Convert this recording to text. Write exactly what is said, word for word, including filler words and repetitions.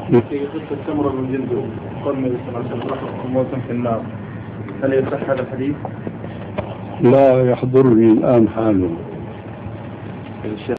في قصة تمر بن جندب قال النبي صلى الله عليه وسلم موت في النار، هل يصح هذا الحديث؟ لا يحضرني الآن حاله.